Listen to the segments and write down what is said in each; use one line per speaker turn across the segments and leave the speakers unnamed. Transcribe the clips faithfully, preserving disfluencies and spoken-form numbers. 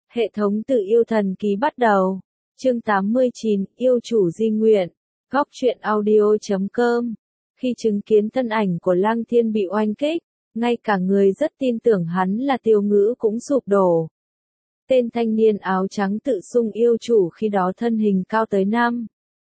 Hệ thống tự yêu thần ký bắt đầu. Chương tám mươi chín, yêu chủ di nguyện. Góc truyện audio chấm com. Khi chứng kiến thân ảnh của Lăng Thiên bị oanh kích, ngay cả người rất tin tưởng hắn là Tiêu Ngữ cũng sụp đổ. Tên thanh niên áo trắng tự xưng yêu chủ khi đó thân hình cao tới năm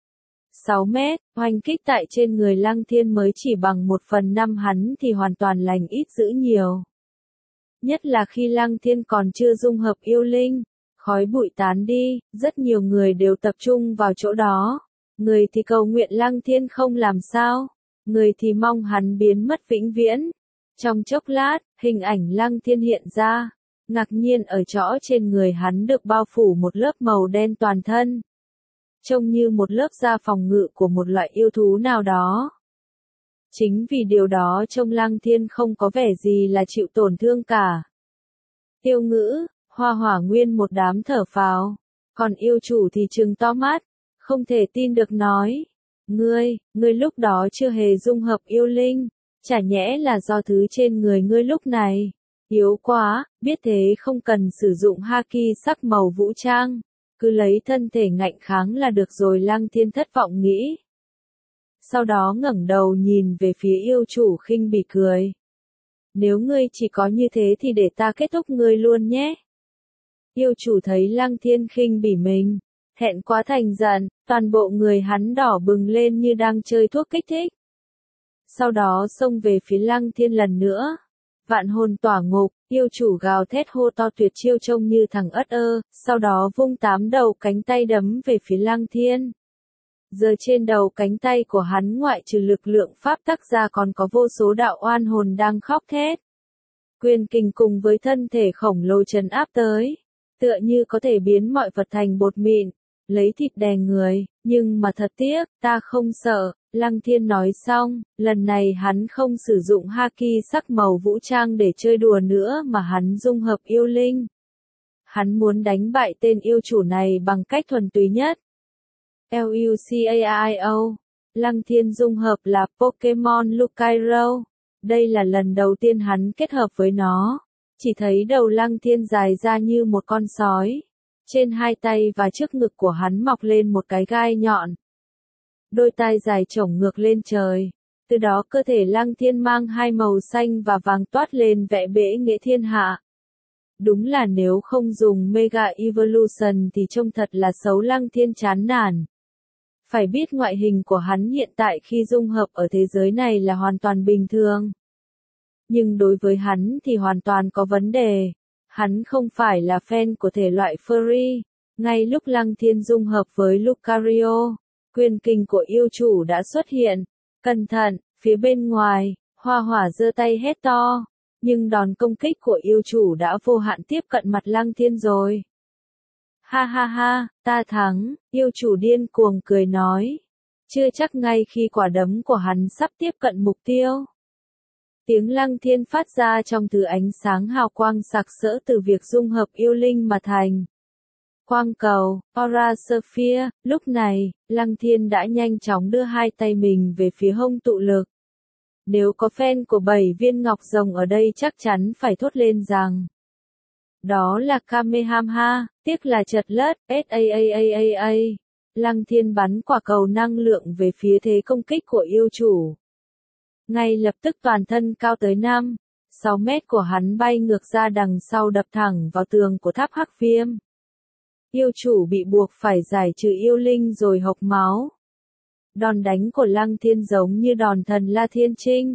sáu mét, oanh kích tại trên người Lăng Thiên mới chỉ bằng một phần năm hắn thì hoàn toàn lành ít dữ nhiều. Nhất là khi Lăng Thiên còn chưa dung hợp yêu linh, khói bụi tán đi, rất nhiều người đều tập trung vào chỗ đó. Người thì cầu nguyện Lăng Thiên không làm sao, người thì mong hắn biến mất vĩnh viễn. Trong chốc lát, hình ảnh Lăng Thiên hiện ra, ngạc nhiên ở chỗ trên người hắn được bao phủ một lớp màu đen toàn thân. Trông như một lớp da phòng ngự của một loại yêu thú nào đó. Chính vì điều đó trông Lăng Thiên không có vẻ gì là chịu tổn thương cả. Tiêu Ngữ, Hoa Hỏa Nguyên một đám thở phào, còn yêu chủ thì trừng to mắt, không thể tin được nói. Ngươi, ngươi lúc đó chưa hề dung hợp yêu linh, chả nhẽ là do thứ trên người ngươi lúc này yếu quá, biết thế không cần sử dụng haki sắc màu vũ trang, cứ lấy thân thể ngạnh kháng là được rồi. Lăng Thiên thất vọng nghĩ. Sau đó ngẩng đầu nhìn về phía yêu chủ khinh bỉ cười. Nếu ngươi chỉ có như thế thì để ta kết thúc ngươi luôn nhé. Yêu chủ thấy Lăng Thiên khinh bỉ mình, thẹn quá thành giận, toàn bộ người hắn đỏ bừng lên như đang chơi thuốc kích thích. Sau đó xông về phía Lăng Thiên lần nữa. Vạn hồn tỏa ngục, yêu chủ gào thét hô to tuyệt chiêu trông như thằng ất ơ, sau đó vung tám đầu cánh tay đấm về phía Lăng Thiên. Giờ trên đầu cánh tay của hắn ngoại trừ lực lượng pháp tắc ra còn có vô số đạo oan hồn đang khóc thét. Quyền kình cùng với thân thể khổng lồ trấn áp tới, tựa như có thể biến mọi vật thành bột mịn, lấy thịt đè người, nhưng mà thật tiếc, ta không sợ. Lăng Thiên nói xong, lần này hắn không sử dụng haki sắc màu vũ trang để chơi đùa nữa mà hắn dung hợp yêu linh. Hắn muốn đánh bại tên yêu chủ này bằng cách thuần túy nhất. Lucario, Lăng Thiên dung hợp là Pokemon Lucario. Đây là lần đầu tiên hắn kết hợp với nó. Chỉ thấy đầu Lăng Thiên dài ra như một con sói. Trên hai tay và trước ngực của hắn mọc lên một cái gai nhọn. Đôi tai dài chổng ngược lên trời. Từ đó cơ thể Lăng Thiên mang hai màu xanh và vàng toát lên vẻ bẽ nghệ thiên hạ. Đúng là nếu không dùng Mega Evolution thì trông thật là xấu. Lăng Thiên chán nản. Phải biết ngoại hình của hắn hiện tại khi dung hợp ở thế giới này là hoàn toàn bình thường. Nhưng đối với hắn thì hoàn toàn có vấn đề. Hắn không phải là fan của thể loại furry. Ngay lúc Lăng Thiên dung hợp với Lucario, quyền kình của yêu chủ đã xuất hiện. Cẩn thận, phía bên ngoài, Hoa Hỏa giơ tay hét to. Nhưng đòn công kích của yêu chủ đã vô hạn tiếp cận mặt Lăng Thiên rồi. Ha ha ha, ta thắng, yêu chủ điên cuồng cười nói. Chưa chắc ngay khi quả đấm của hắn sắp tiếp cận mục tiêu. Tiếng Lăng Thiên phát ra trong thứ ánh sáng hào quang sặc sỡ từ việc dung hợp yêu linh mà thành. Quang cầu, Aura Sphere, lúc này, Lăng Thiên đã nhanh chóng đưa hai tay mình về phía hông tụ lực. Nếu có fan của bảy viên ngọc rồng ở đây chắc chắn phải thốt lên rằng. Đó là Kamehameha, tiếc là chật lất, SAAAAA. Lăng Thiên bắn quả cầu năng lượng về phía thế công kích của yêu chủ. Ngay lập tức toàn thân cao tới năm, sáu mét của hắn bay ngược ra đằng sau đập thẳng vào tường của tháp Hắc Viêm. Yêu chủ bị buộc phải giải trừ yêu linh rồi hộc máu. Đòn đánh của Lăng Thiên giống như đòn thần La Thiên Trinh.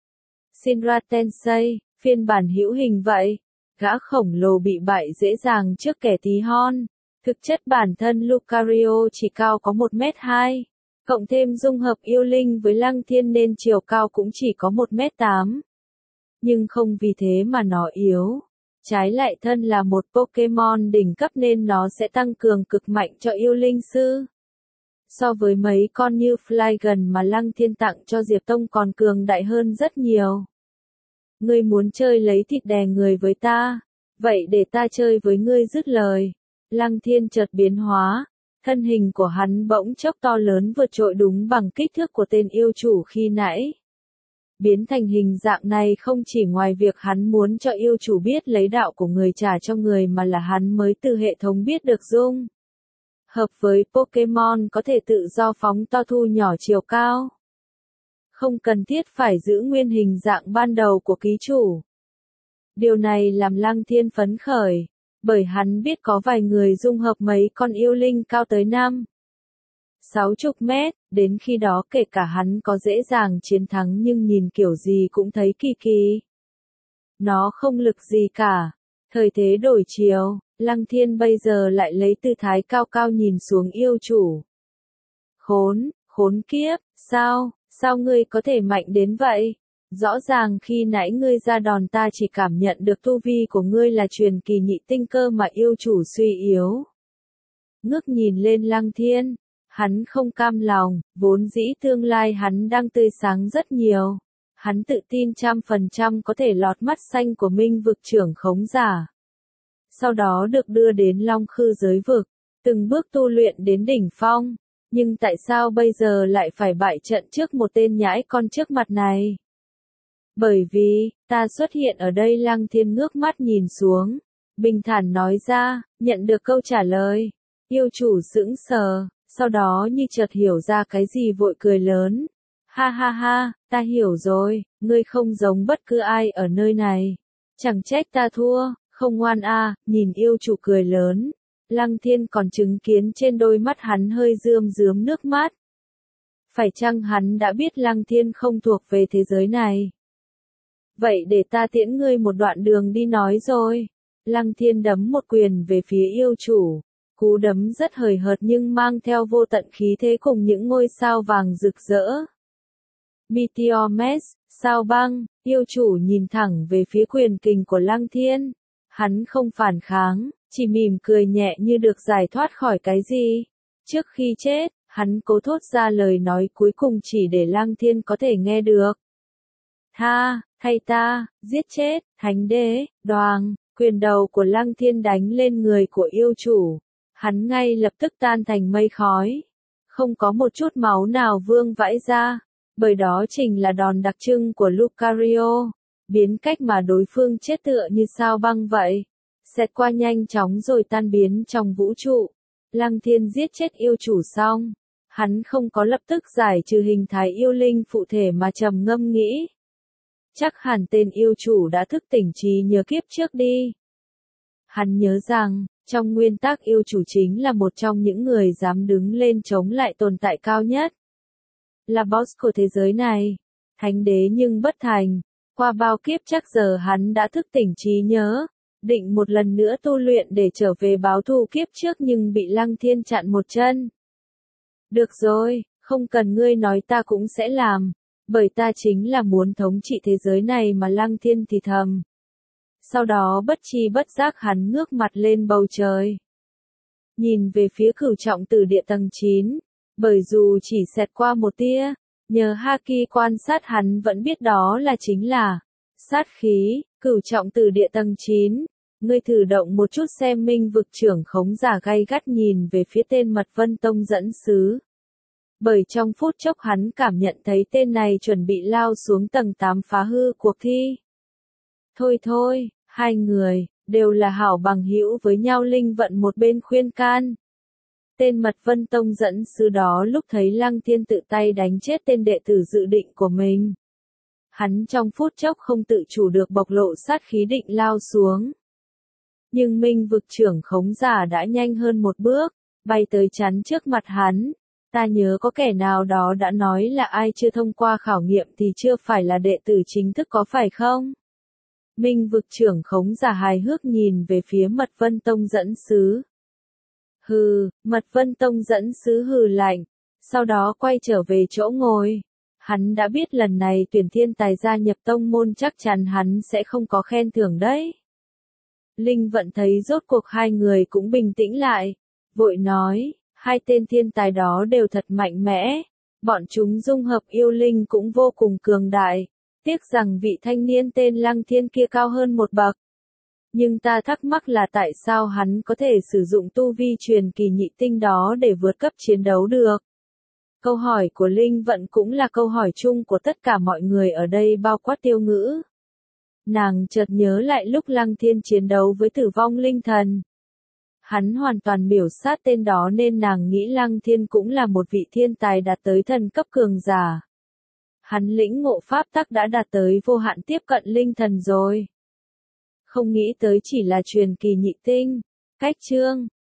Shinra Tensei, phiên bản hữu hình vậy. Gã khổng lồ bị bại dễ dàng trước kẻ tí hon. Thực chất bản thân Lucario chỉ cao có một mét hai. Cộng thêm dung hợp yêu linh với Lăng Thiên nên chiều cao cũng chỉ có một mét tám. Nhưng không vì thế mà nó yếu. Trái lại thân là một Pokemon đỉnh cấp nên nó sẽ tăng cường cực mạnh cho yêu linh sư. So với mấy con như Flygon mà Lăng Thiên tặng cho Diệp Tông còn cường đại hơn rất nhiều. Ngươi muốn chơi lấy thịt đè người với ta, vậy để ta chơi với ngươi. Dứt lời, Lăng Thiên chợt biến hóa, thân hình của hắn bỗng chốc to lớn vượt trội đúng bằng kích thước của tên yêu chủ khi nãy. Biến thành hình dạng này không chỉ ngoài việc hắn muốn cho yêu chủ biết lấy đạo của người trả cho người mà là hắn mới từ hệ thống biết được dung hợp với Pokemon có thể tự do phóng to thu nhỏ chiều cao. Không cần thiết phải giữ nguyên hình dạng ban đầu của ký chủ. Điều này làm Lăng Thiên phấn khởi, bởi hắn biết có vài người dung hợp mấy con yêu linh cao tới năm, sáu chục mét, đến khi đó kể cả hắn có dễ dàng chiến thắng nhưng nhìn kiểu gì cũng thấy kỳ kỳ. Nó không lực gì cả. Thời thế đổi chiều, Lăng Thiên bây giờ lại lấy tư thái cao cao nhìn xuống yêu chủ. Khốn, khốn kiếp, sao, sao ngươi có thể mạnh đến vậy? Rõ ràng khi nãy ngươi ra đòn ta chỉ cảm nhận được tu vi của ngươi là truyền kỳ nhị tinh cơ mà yêu chủ suy yếu. Ngước nhìn lên Lăng Thiên, hắn không cam lòng, vốn dĩ tương lai hắn đang tươi sáng rất nhiều. Hắn tự tin trăm phần trăm có thể lọt mắt xanh của Minh vực trưởng khống giả. Sau đó được đưa đến Long Khư giới vực, từng bước tu luyện đến đỉnh phong. Nhưng tại sao bây giờ lại phải bại trận trước một tên nhãi con trước mặt này? Bởi vì, ta xuất hiện ở đây. Lăng Thiên ngước mắt nhìn xuống, bình thản nói ra, nhận được câu trả lời. Yêu chủ sững sờ, sau đó như chợt hiểu ra cái gì vội cười lớn. Ha ha ha, ta hiểu rồi, ngươi không giống bất cứ ai ở nơi này. Chẳng trách ta thua, không ngoan a. À, nhìn yêu chủ cười lớn. Lăng Thiên còn chứng kiến trên đôi mắt hắn hơi rơm rớm nước mắt. Phải chăng hắn đã biết Lăng Thiên không thuộc về thế giới này? Vậy để ta tiễn ngươi một đoạn đường đi nói rồi. Lăng Thiên đấm một quyền về phía yêu chủ. Cú đấm rất hời hợt nhưng mang theo vô tận khí thế cùng những ngôi sao vàng rực rỡ. Meteor Mesh, sao băng, yêu chủ nhìn thẳng về phía quyền kình của Lăng Thiên. Hắn không phản kháng, chỉ mỉm cười nhẹ như được giải thoát khỏi cái gì. Trước khi chết, hắn cố thốt ra lời nói cuối cùng chỉ để Lăng Thiên có thể nghe được. Tha, thay ta, giết chết, thánh đế, đoàng, quyền đầu của Lăng Thiên đánh lên người của yêu chủ. Hắn ngay lập tức tan thành mây khói. Không có một chút máu nào vương vãi ra. Bởi đó chính là đòn đặc trưng của Lucario. Biến cách mà đối phương chết tựa như sao băng vậy. Xẹt qua nhanh chóng rồi tan biến trong vũ trụ. Lăng Thiên giết chết yêu chủ xong. Hắn không có lập tức giải trừ hình thái yêu linh phụ thể mà trầm ngâm nghĩ. Chắc hẳn tên yêu chủ đã thức tỉnh trí nhớ kiếp trước đi. Hắn nhớ rằng, trong nguyên tắc yêu chủ chính là một trong những người dám đứng lên chống lại tồn tại cao nhất. Là boss của thế giới này. Thánh đế nhưng bất thành. Qua bao kiếp chắc giờ hắn đã thức tỉnh trí nhớ. Định một lần nữa tu luyện để trở về báo thù kiếp trước nhưng bị Lăng Thiên chặn một chân. Được rồi, không cần ngươi nói ta cũng sẽ làm. Bởi ta chính là muốn thống trị thế giới này mà. Lăng Thiên thì thầm. Sau đó bất chi bất giác hắn ngước mặt lên bầu trời. Nhìn về phía cửu trọng tử địa tầng chín. Bởi dù chỉ xẹt qua một tia, nhờ Haki quan sát hắn vẫn biết đó là chính là sát khí. Cửu trọng tử địa tầng chín. Ngươi thử động một chút xem. Minh vực trưởng khống giả gay gắt nhìn về phía tên Mật Vân Tông dẫn sứ. Bởi trong phút chốc hắn cảm nhận thấy tên này chuẩn bị lao xuống tầng tám phá hư cuộc thi. Thôi thôi, hai người, đều là hảo bằng hữu với nhau. Linh vận một bên khuyên can. Tên Mật Vân Tông dẫn sứ đó lúc thấy Lăng Thiên tự tay đánh chết tên đệ tử dự định của mình. Hắn trong phút chốc không tự chủ được bộc lộ sát khí định lao xuống. Nhưng Minh vực trưởng khống giả đã nhanh hơn một bước, bay tới chắn trước mặt hắn. Ta nhớ có kẻ nào đó đã nói là ai chưa thông qua khảo nghiệm thì chưa phải là đệ tử chính thức có phải không? Minh vực trưởng khống giả hài hước nhìn về phía Mật Vân Tông dẫn sứ. Hừ, Mật Vân Tông dẫn sứ hừ lạnh, sau đó quay trở về chỗ ngồi. Hắn đã biết lần này tuyển thiên tài gia nhập tông môn chắc chắn hắn sẽ không có khen thưởng đấy. Linh vận thấy rốt cuộc hai người cũng bình tĩnh lại, vội nói, hai tên thiên tài đó đều thật mạnh mẽ, bọn chúng dung hợp yêu linh cũng vô cùng cường đại, tiếc rằng vị thanh niên tên Lăng Thiên kia cao hơn một bậc. Nhưng ta thắc mắc là tại sao hắn có thể sử dụng tu vi truyền kỳ nhị tinh đó để vượt cấp chiến đấu được. Câu hỏi của Linh Vận cũng là câu hỏi chung của tất cả mọi người ở đây bao quát Tiêu Ngữ. Nàng chợt nhớ lại lúc Lăng Thiên chiến đấu với tử vong linh thần. Hắn hoàn toàn biểu sát tên đó nên nàng nghĩ Lăng Thiên cũng là một vị thiên tài đạt tới thần cấp cường giả. Hắn lĩnh ngộ pháp tắc đã đạt tới vô hạn tiếp cận linh thần rồi. Không nghĩ tới chỉ là truyền kỳ nhị tinh. Cách chương